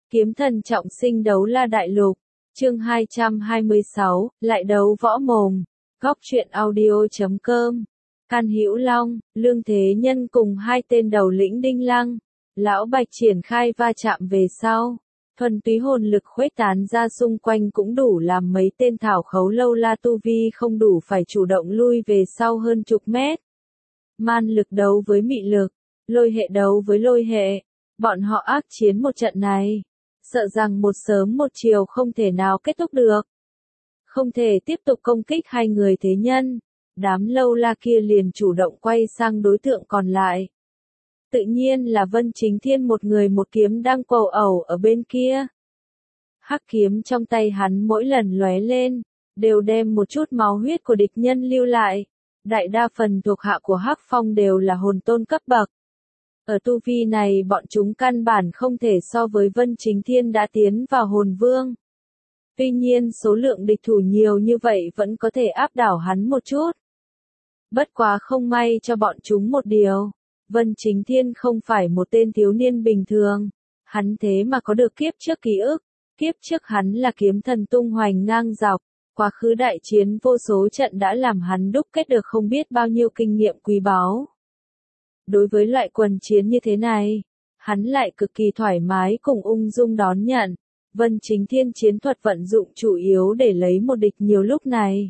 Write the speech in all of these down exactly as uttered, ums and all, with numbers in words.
Kiếm thần trọng sinh đấu la đại lục, chương hai trăm hai mươi sáu, lại đấu võ mồm, góc truyện audio chấm com. Can Hữu Long, Lương Thế Nhân cùng hai tên đầu lĩnh Đinh Lăng, Lão Bạch triển khai va chạm về sau. Thuần túy hồn lực khuếch tán ra xung quanh cũng đủ làm mấy tên thảo khấu lâu la tu vi không đủ phải chủ động lui về sau hơn chục mét. Man lực đấu với mị lực, lôi hệ đấu với lôi hệ, bọn họ ác chiến một trận này. Sợ rằng một sớm một chiều không thể nào kết thúc được. Không thể tiếp tục công kích hai người thế nhân, đám lâu la kia liền chủ động quay sang đối tượng còn lại. Tự nhiên là Vân Chính Thiên một người một kiếm đang quầu ẩu ở bên kia. Hắc kiếm trong tay hắn mỗi lần lóe lên, đều đem một chút máu huyết của địch nhân lưu lại. Đại đa phần thuộc hạ của Hắc Phong đều là hồn tôn cấp bậc. Ở tu vi này bọn chúng căn bản không thể so với Vân Chính Thiên đã tiến vào hồn vương. Tuy nhiên số lượng địch thủ nhiều như vậy vẫn có thể áp đảo hắn một chút. Bất quá không may cho bọn chúng một điều. Vân Chính Thiên không phải một tên thiếu niên bình thường. Hắn thế mà có được kiếp trước ký ức. Kiếp trước hắn là kiếm thần tung hoành ngang dọc. Quá khứ đại chiến vô số trận đã làm hắn đúc kết được không biết bao nhiêu kinh nghiệm quý báu. Đối với loại quần chiến như thế này, hắn lại cực kỳ thoải mái cùng ung dung đón nhận. Vân Chính Thiên chiến thuật vận dụng chủ yếu để lấy một địch nhiều lúc này.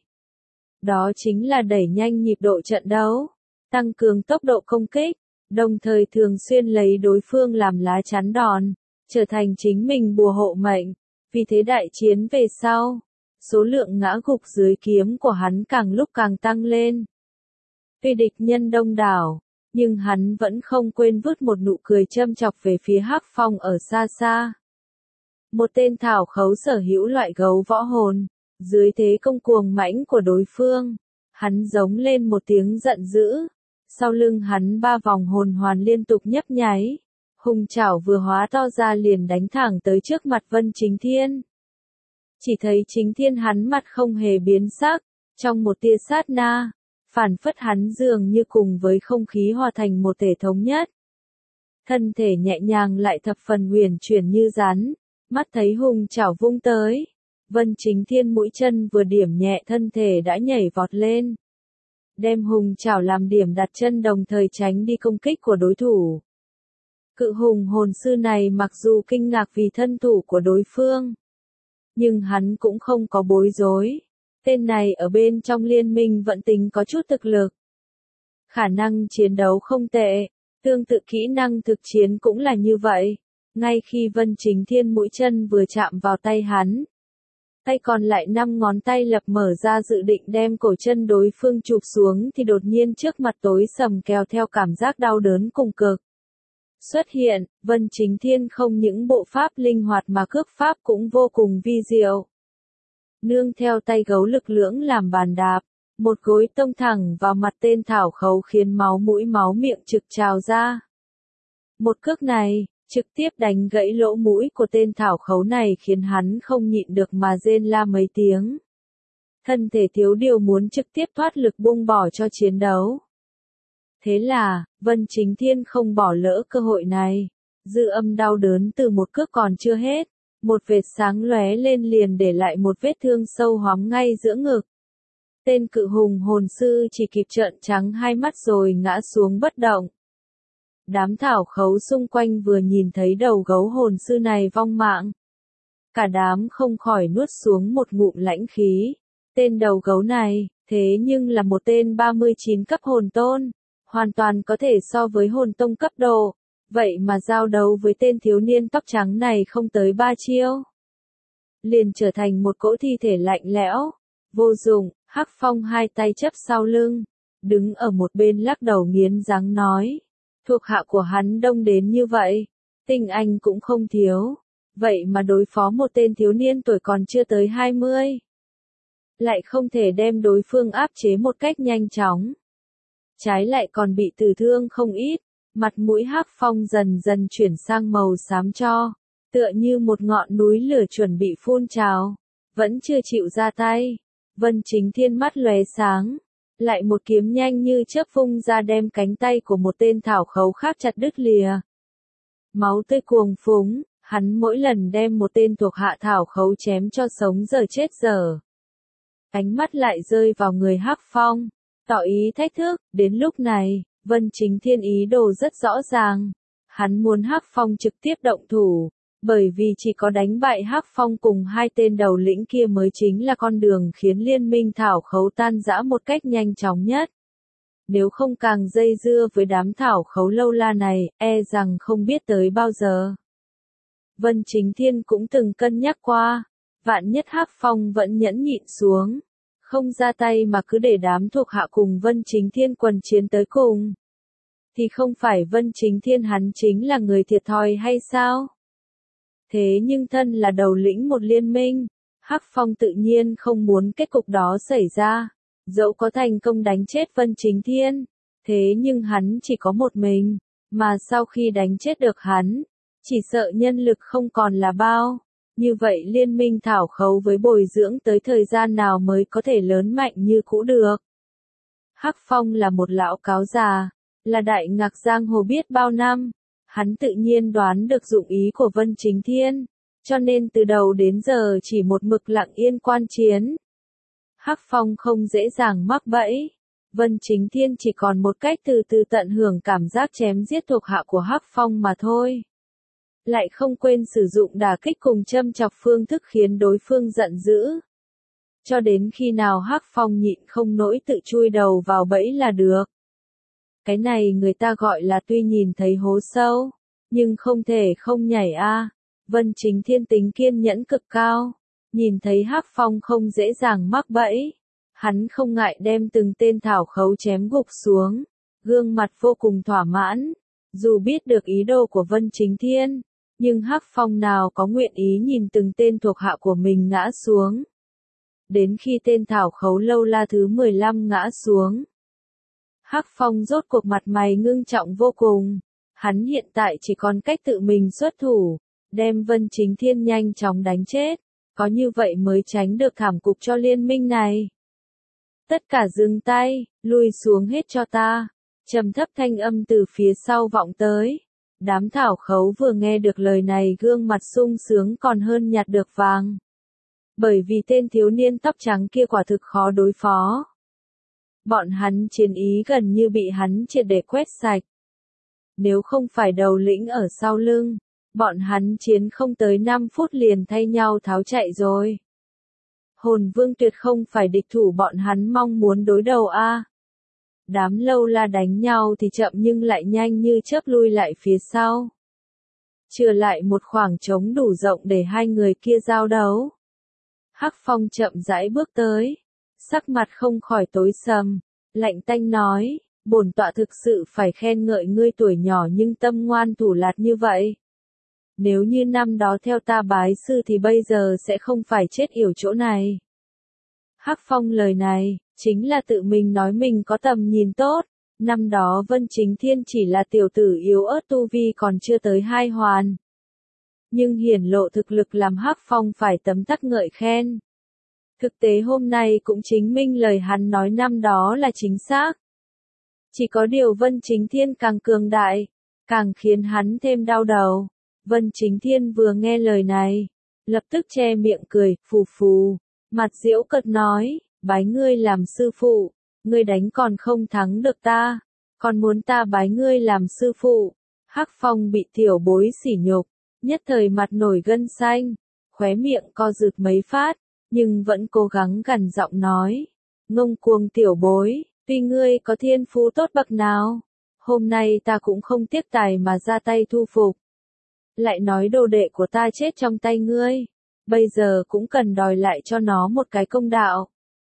Đó chính là đẩy nhanh nhịp độ trận đấu, tăng cường tốc độ công kích, đồng thời thường xuyên lấy đối phương làm lá chắn đòn, trở thành chính mình bùa hộ mệnh. Vì thế đại chiến về sau, số lượng ngã gục dưới kiếm của hắn càng lúc càng tăng lên. Tuy địch nhân đông đảo, nhưng hắn vẫn không quên vứt một nụ cười châm chọc về phía Hắc Phong ở xa xa. Một tên thảo khấu sở hữu loại gấu võ hồn, dưới thế công cuồng mãnh của đối phương, hắn giống lên một tiếng giận dữ, sau lưng hắn ba vòng hồn hoàn liên tục nhấp nháy, hùng chảo vừa hóa to ra liền đánh thẳng tới trước mặt Vân Chính Thiên. Chỉ thấy Chính Thiên hắn mặt không hề biến sắc, trong một tia sát na, phản phất hắn dường như cùng với không khí hòa thành một thể thống nhất. Thân thể nhẹ nhàng lại thập phần huyền chuyển như rắn, mắt thấy hùng chảo vung tới. Vân Chính Thiên mũi chân vừa điểm nhẹ thân thể đã nhảy vọt lên. Đem hùng chảo làm điểm đặt chân đồng thời tránh đi công kích của đối thủ. Cự hùng hồn sư này mặc dù kinh ngạc vì thân thủ của đối phương, nhưng hắn cũng không có bối rối. Tên này ở bên trong liên minh vẫn tính có chút thực lực. Khả năng chiến đấu không tệ, tương tự kỹ năng thực chiến cũng là như vậy. Ngay khi Vân Chính Thiên mũi chân vừa chạm vào tay hắn, tay còn lại năm ngón tay lập mở ra dự định đem cổ chân đối phương chụp xuống thì đột nhiên trước mặt tối sầm kéo theo cảm giác đau đớn cùng cực. Xuất hiện, Vân Chính Thiên không những bộ pháp linh hoạt mà cước pháp cũng vô cùng vi diệu. Nương theo tay gấu lực lưỡng làm bàn đạp, một gối tông thẳng vào mặt tên thảo khấu khiến máu mũi máu miệng trực trào ra. Một cước này, trực tiếp đánh gãy lỗ mũi của tên thảo khấu này khiến hắn không nhịn được mà rên la mấy tiếng. Thân thể thiếu điều muốn trực tiếp thoát lực buông bỏ cho chiến đấu. Thế là, Vân Chính Thiên không bỏ lỡ cơ hội này. Dư âm đau đớn từ một cước còn chưa hết. Một vệt sáng lóe lên liền để lại một vết thương sâu hoắm ngay giữa ngực. Tên cự hùng hồn sư chỉ kịp trợn trắng hai mắt rồi ngã xuống bất động. Đám thảo khấu xung quanh vừa nhìn thấy đầu gấu hồn sư này vong mạng. Cả đám không khỏi nuốt xuống một ngụm lãnh khí. Tên đầu gấu này, thế nhưng là một tên ba mươi chín cấp hồn tôn. Hoàn toàn có thể so với hồn tông cấp độ. Vậy mà giao đấu với tên thiếu niên tóc trắng này không tới ba chiêu. Liền trở thành một cỗ thi thể lạnh lẽo. Vô dụng, Hắc Phong hai tay chấp sau lưng. Đứng ở một bên lắc đầu nghiến răng nói. Thuộc hạ của hắn đông đến như vậy. Tinh anh cũng không thiếu. Vậy mà đối phó một tên thiếu niên tuổi còn chưa tới hai mươi. Lại không thể đem đối phương áp chế một cách nhanh chóng. Trái lại còn bị tử thương không ít. Mặt mũi Hắc Phong dần dần chuyển sang màu xám cho, tựa như một ngọn núi lửa chuẩn bị phun trào, vẫn chưa chịu ra tay. Vân Chính Thiên mắt lóe sáng, lại một kiếm nhanh như chớp vung ra đem cánh tay của một tên thảo khấu khác chặt đứt lìa. Máu tươi cuồng phúng, Hắn mỗi lần đem một tên thuộc hạ thảo khấu chém cho sống giờ chết giờ. Ánh mắt lại rơi vào người Hắc Phong, tỏ ý thách thức. Đến lúc này, Vân Chính Thiên ý đồ rất rõ ràng. Hắn muốn Hắc Phong trực tiếp động thủ, bởi vì chỉ có đánh bại Hắc Phong cùng hai tên đầu lĩnh kia mới chính là con đường khiến liên minh thảo khấu tan rã một cách nhanh chóng nhất. Nếu không càng dây dưa với đám thảo khấu lâu la này, e rằng không biết tới bao giờ. Vân Chính Thiên cũng từng cân nhắc qua, vạn nhất Hắc Phong vẫn nhẫn nhịn xuống, không ra tay mà cứ để đám thuộc hạ cùng Vân Chính Thiên quần chiến tới cùng. Thì không phải Vân Chính Thiên hắn chính là người thiệt thòi hay sao? Thế nhưng thân là đầu lĩnh một liên minh, Hắc Phong tự nhiên không muốn kết cục đó xảy ra. Dẫu có thành công đánh chết Vân Chính Thiên, thế nhưng hắn chỉ có một mình, mà sau khi đánh chết được hắn, chỉ sợ nhân lực không còn là bao. Như vậy liên minh thảo khấu với bồi dưỡng tới thời gian nào mới có thể lớn mạnh như cũ được. Hắc Phong là một lão cáo già, là đại ngạc giang hồ biết bao năm, hắn tự nhiên đoán được dụng ý của Vân Chính Thiên, cho nên từ đầu đến giờ chỉ một mực lặng yên quan chiến. Hắc Phong không dễ dàng mắc bẫy, Vân Chính Thiên chỉ còn một cách từ từ tận hưởng cảm giác chém giết thuộc hạ của Hắc Phong mà thôi. Lại không quên sử dụng đả kích cùng châm chọc phương thức khiến đối phương giận dữ. Cho đến khi nào Hắc Phong nhịn không nỗi tự chui đầu vào bẫy là được. Cái này người ta gọi là tuy nhìn thấy hố sâu, nhưng không thể không nhảy a. À. Vân Chính Thiên tính kiên nhẫn cực cao, nhìn thấy Hắc Phong không dễ dàng mắc bẫy, hắn không ngại đem từng tên thảo khấu chém gục xuống, gương mặt vô cùng thỏa mãn. Dù biết được ý đồ của Vân Chính Thiên, nhưng Hắc Phong nào có nguyện ý nhìn từng tên thuộc hạ của mình ngã xuống. Đến khi tên thảo khấu lâu la thứ mười lăm ngã xuống, Hắc Phong rốt cuộc mặt mày ngưng trọng vô cùng. Hắn hiện tại chỉ còn cách tự mình xuất thủ, đem Vân Chính Thiên nhanh chóng đánh chết. Có như vậy mới tránh được thảm cục cho liên minh này. Tất cả dừng tay, lùi xuống hết cho ta. Trầm thấp thanh âm từ phía sau vọng tới. Đám thảo khấu vừa nghe được lời này gương mặt sung sướng còn hơn nhặt được vàng. Bởi vì tên thiếu niên tóc trắng kia quả thực khó đối phó. Bọn hắn chiến ý gần như bị hắn triệt để quét sạch. Nếu không phải đầu lĩnh ở sau lưng, bọn hắn chiến không tới năm phút liền thay nhau tháo chạy rồi. Hồn Vương tuyệt không phải địch thủ bọn hắn mong muốn đối đầu a. À. Đám lâu la đánh nhau thì chậm nhưng lại nhanh như chớp lui lại phía sau. Chừa lại một khoảng trống đủ rộng để hai người kia giao đấu. Hắc Phong chậm rãi bước tới, sắc mặt không khỏi tối sầm, lạnh tanh nói, bổn tọa thực sự phải khen ngợi ngươi tuổi nhỏ nhưng tâm ngoan thủ lạt như vậy. Nếu như năm đó theo ta bái sư thì bây giờ sẽ không phải chết yểu chỗ này. Hắc Phong lời này, chính là tự mình nói mình có tầm nhìn tốt. Năm đó Vân Chính Thiên chỉ là tiểu tử yếu ớt tu vi còn chưa tới hai hoàn. Nhưng hiển lộ thực lực làm Hắc Phong phải tấm tắc ngợi khen. Thực tế hôm nay cũng chứng minh lời hắn nói năm đó là chính xác. Chỉ có điều Vân Chính Thiên càng cường đại, càng khiến hắn thêm đau đầu. Vân Chính Thiên vừa nghe lời này, lập tức che miệng cười, phù phù, mặt giễu cợt nói, bái ngươi làm sư phụ, ngươi đánh còn không thắng được ta, còn muốn ta bái ngươi làm sư phụ. Hắc Phong bị tiểu bối sỉ nhục, nhất thời mặt nổi gân xanh, khóe miệng co rụt mấy phát, nhưng vẫn cố gắng gằn giọng nói, ngông cuồng tiểu bối, tuy ngươi có thiên phú tốt bậc nào, hôm nay ta cũng không tiếc tài mà ra tay thu phục. Lại nói đồ đệ của ta chết trong tay ngươi, bây giờ cũng cần đòi lại cho nó một cái công đạo.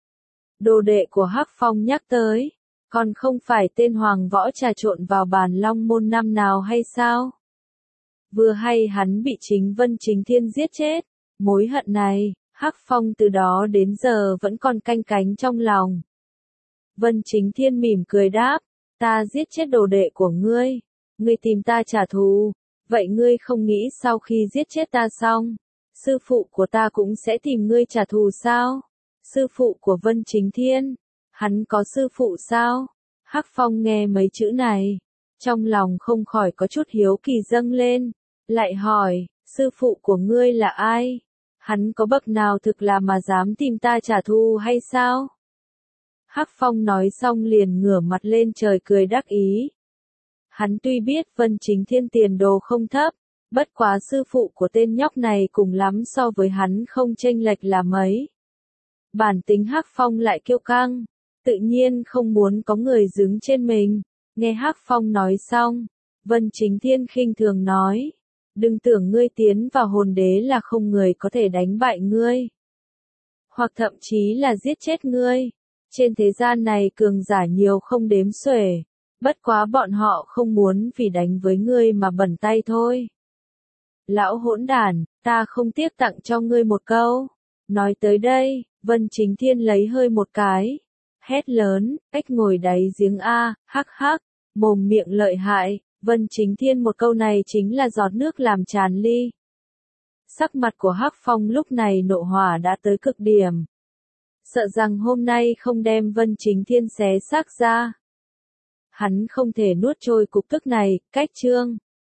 Đồ đệ của Hắc Phong nhắc tới, còn không phải tên hoàng võ trà trộn vào bàn long môn năm nào hay sao? Vừa hay hắn bị chính Vân Chính Thiên giết chết, mối hận này, Hắc Phong từ đó đến giờ vẫn còn canh cánh trong lòng. Vân Chính Thiên mỉm cười đáp, ta giết chết đồ đệ của ngươi, ngươi tìm ta trả thù. Vậy ngươi không nghĩ sau khi giết chết ta xong, sư phụ của ta cũng sẽ tìm ngươi trả thù sao? Sư phụ của Vân Chính Thiên, hắn có sư phụ sao? Hắc Phong nghe mấy chữ này, trong lòng không khỏi có chút hiếu kỳ dâng lên, lại hỏi, sư phụ của ngươi là ai? Hắn có bậc nào thực là mà dám tìm ta trả thù hay sao? Hắc Phong nói xong liền ngửa mặt lên trời cười đắc ý. Hắn tuy biết Vân Chính Thiên tiền đồ không thấp, bất quá sư phụ của tên nhóc này cùng lắm so với hắn không chênh lệch là mấy. Bản tính Hắc Phong lại kiêu căng, tự nhiên không muốn có người đứng trên mình. Nghe Hắc Phong nói xong, Vân Chính Thiên khinh thường nói, đừng tưởng ngươi tiến vào hồn đế là không người có thể đánh bại ngươi, hoặc thậm chí là giết chết ngươi. Trên thế gian này cường giả nhiều không đếm xuể, bất quá bọn họ không muốn vì đánh với ngươi mà bẩn tay thôi. Lão hỗn đản, ta không tiếc tặng cho ngươi một câu. Nói tới đây, Vân Chính Thiên lấy hơi một cái, hét lớn, cách ngồi đáy giếng A, hắc hắc, mồm miệng lợi hại. Vân Chính Thiên một câu này chính là giọt nước làm tràn ly. Sắc mặt của Hắc Phong lúc này nộ hỏa đã tới cực điểm. Sợ rằng hôm nay không đem Vân Chính Thiên xé xác ra, hắn không thể nuốt trôi cục tức này. Cách chương